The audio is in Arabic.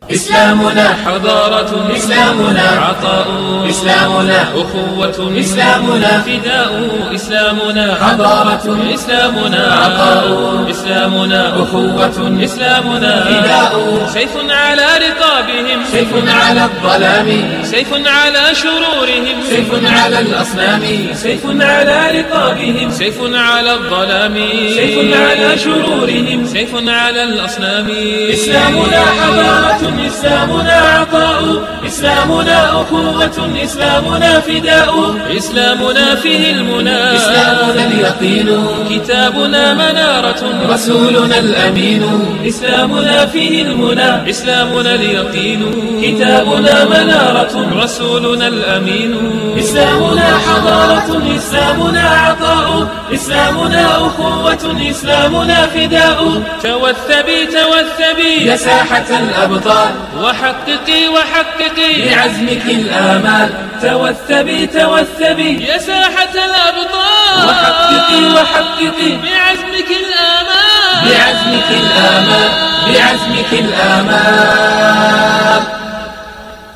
إسلامنا حضارة، إسلامنا عطاء، إسلامنا أخوة، إسلامنا فداء، إسلامنا حضارة، إسلامنا عطاء، إسلامنا أخوة، إسلامنا فداء. سيف على رقابهم، سيف على الظلام، سيف على شرورهم، سيف على الأصنام، سيف على رقابهم، سيف على الظلام، سيف على شرورهم، سيف على الأصنام. إسلامنا حضارة، إسلامنا عطاء، إسلامنا أخوة، إسلامنا فداء، إسلامنا فيه المنى، إسلامنا اليقين، كتابنا منارة، رسولنا الأمين، إسلامنا فيه المنى، إسلامنا اليقين، كتابنا منارة، رسولنا الأمين. إسلامنا حضارة، إسلامنا عطاء، إسلامنا أخوة، إسلامنا فداء. توثبي توثبي يا ساحة الأبطال، وحققي وحققي بعزمك الآمال. توثبي توثبي يا ساحة الأبطال، وحققي وحققي بعزمك الآمال، بعزمك الآمال، بعزمك الآمال.